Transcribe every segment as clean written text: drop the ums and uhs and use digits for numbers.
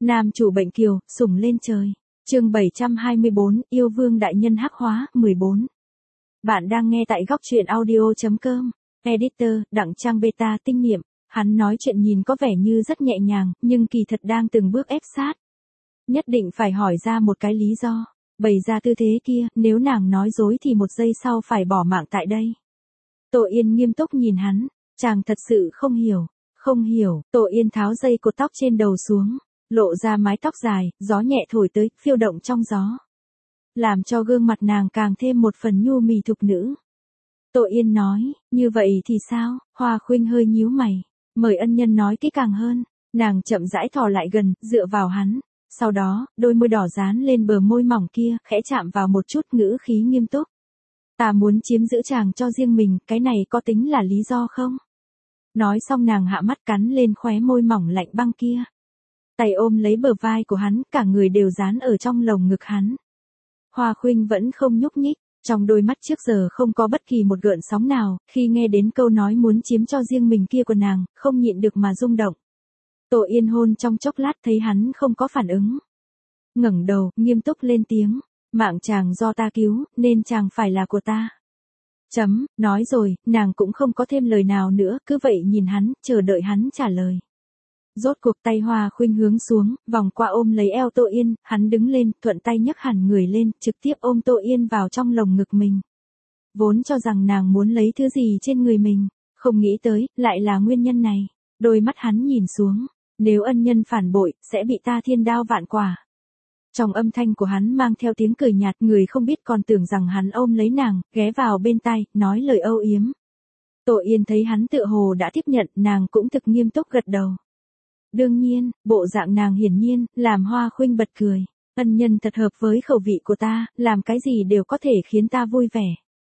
Nam chủ bệnh kiều, sủng lên trời. Chương 724, yêu vương đại nhân hắc hóa, 14. Bạn đang nghe tại góc truyện audio.com. Editor, Đặng Trang Beta tinh niệm. Hắn nói chuyện nhìn có vẻ như rất nhẹ nhàng, nhưng kỳ thật đang từng bước ép sát. Nhất định phải hỏi ra một cái lý do. Bày ra tư thế kia, nếu nàng nói dối thì một giây sau phải bỏ mạng tại đây. Tô Yên nghiêm túc nhìn hắn, chàng thật sự không hiểu. Không hiểu, Tô Yên tháo dây cột tóc trên đầu xuống, lộ ra mái tóc dài, gió nhẹ thổi tới, phiêu động trong gió. Làm cho gương mặt nàng càng thêm một phần nhu mì thục nữ. Tô Yên nói, như vậy thì sao? Hoa Khuynh hơi nhíu mày, mời ân nhân nói kỹ càng hơn. Nàng chậm rãi thò lại gần, dựa vào hắn. Sau đó, đôi môi đỏ dán lên bờ môi mỏng kia, khẽ chạm vào một chút, ngữ khí nghiêm túc. Ta muốn chiếm giữ chàng cho riêng mình, cái này có tính là lý do không? Nói xong nàng hạ mắt cắn lên khóe môi mỏng lạnh băng kia. Tay ôm lấy bờ vai của hắn, cả người đều dán ở trong lồng ngực hắn. Hoa Khuynh vẫn không nhúc nhích, trong đôi mắt trước giờ không có bất kỳ một gợn sóng nào, khi nghe đến câu nói muốn chiếm cho riêng mình kia của nàng, không nhịn được mà rung động. Tô Yên hôn trong chốc lát thấy hắn không có phản ứng. Ngẩng đầu, nghiêm túc lên tiếng, mạng chàng do ta cứu, nên chàng phải là của ta. Nói rồi, nàng cũng không có thêm lời nào nữa, cứ vậy nhìn hắn, chờ đợi hắn trả lời. Rốt cuộc tay Hoa Khuynh hướng xuống, vòng qua ôm lấy eo Tô Yên, hắn đứng lên, thuận tay nhấc hẳn người lên, trực tiếp ôm Tô Yên vào trong lồng ngực mình. Vốn cho rằng nàng muốn lấy thứ gì trên người mình, không nghĩ tới, lại là nguyên nhân này. Đôi mắt hắn nhìn xuống, nếu ân nhân phản bội, sẽ bị ta thiên đao vạn quả. Trong âm thanh của hắn mang theo tiếng cười nhạt, người không biết còn tưởng rằng hắn ôm lấy nàng, ghé vào bên tai, nói lời âu yếm. Tô Yên thấy hắn tựa hồ đã tiếp nhận, nàng cũng thực nghiêm túc gật đầu. Đương nhiên, bộ dạng nàng hiển nhiên, làm Hoa Khuynh bật cười. Ân nhân thật hợp với khẩu vị của ta, làm cái gì đều có thể khiến ta vui vẻ.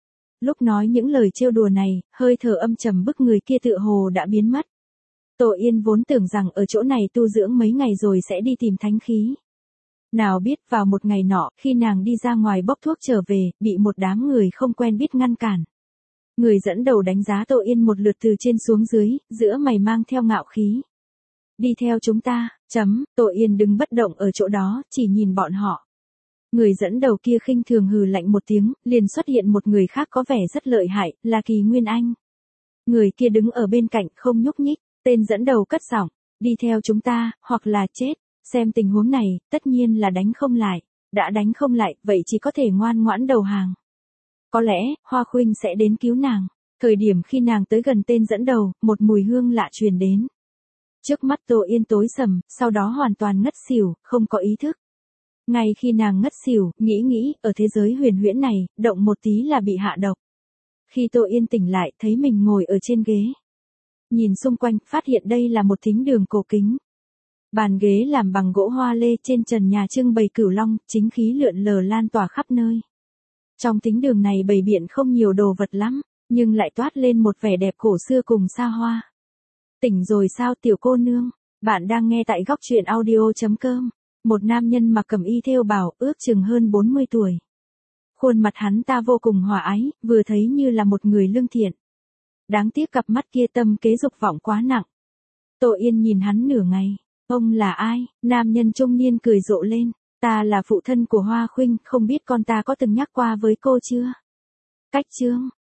Lúc nói những lời trêu đùa này, hơi thở âm trầm bức người kia tựa hồ đã biến mất. Tô Yên vốn tưởng rằng ở chỗ này tu dưỡng mấy ngày rồi sẽ đi tìm thánh khí. Nào biết vào một ngày nọ, khi nàng đi ra ngoài bốc thuốc trở về, bị một đám người không quen biết ngăn cản. Người dẫn đầu đánh giá Tô Yên một lượt từ trên xuống dưới, giữa mày mang theo ngạo khí. Đi theo chúng ta, Tô Yên đứng bất động ở chỗ đó, chỉ nhìn bọn họ. Người dẫn đầu kia khinh thường hừ lạnh một tiếng, liền xuất hiện một người khác có vẻ rất lợi hại, là Kỳ Nguyên Anh. Người kia đứng ở bên cạnh không nhúc nhích, tên dẫn đầu cất giọng, đi theo chúng ta, hoặc là chết. Xem tình huống này, tất nhiên là đánh không lại. Đã đánh không lại, vậy chỉ có thể ngoan ngoãn đầu hàng. Có lẽ, Hoa Khuynh sẽ đến cứu nàng. Thời điểm khi nàng tới gần tên dẫn đầu, một mùi hương lạ truyền đến. Trước mắt Tô Yên tối sầm, sau đó hoàn toàn ngất xỉu, không có ý thức. Ngay khi nàng ngất xỉu, nghĩ, ở thế giới huyền huyễn này, động một tí là bị hạ độc. Khi Tô Yên tỉnh lại, thấy mình ngồi ở trên ghế. Nhìn xung quanh, phát hiện đây là một thính đường cổ kính. Bàn ghế làm bằng gỗ hoa lê, trên trần nhà trưng bày cửu long, chính khí lượn lờ lan tỏa khắp nơi. Trong thính đường này bày biện không nhiều đồ vật lắm, nhưng lại toát lên một vẻ đẹp cổ xưa cùng xa hoa. Tỉnh rồi sao tiểu cô nương? Bạn đang nghe tại góc truyện audio.com. Một nam nhân mặc cẩm y thêu bào, ước chừng hơn 40 tuổi. Khuôn mặt hắn ta vô cùng hòa ái, vừa thấy như là một người lương thiện. Đáng tiếc cặp mắt kia tâm kế dục vọng quá nặng. Tô Yên nhìn hắn nửa ngày. Ông là ai? Nam nhân trung niên cười rộ lên. Ta là phụ thân của Hoa Khuynh, không biết con ta có từng nhắc qua với cô chưa? Cách chương.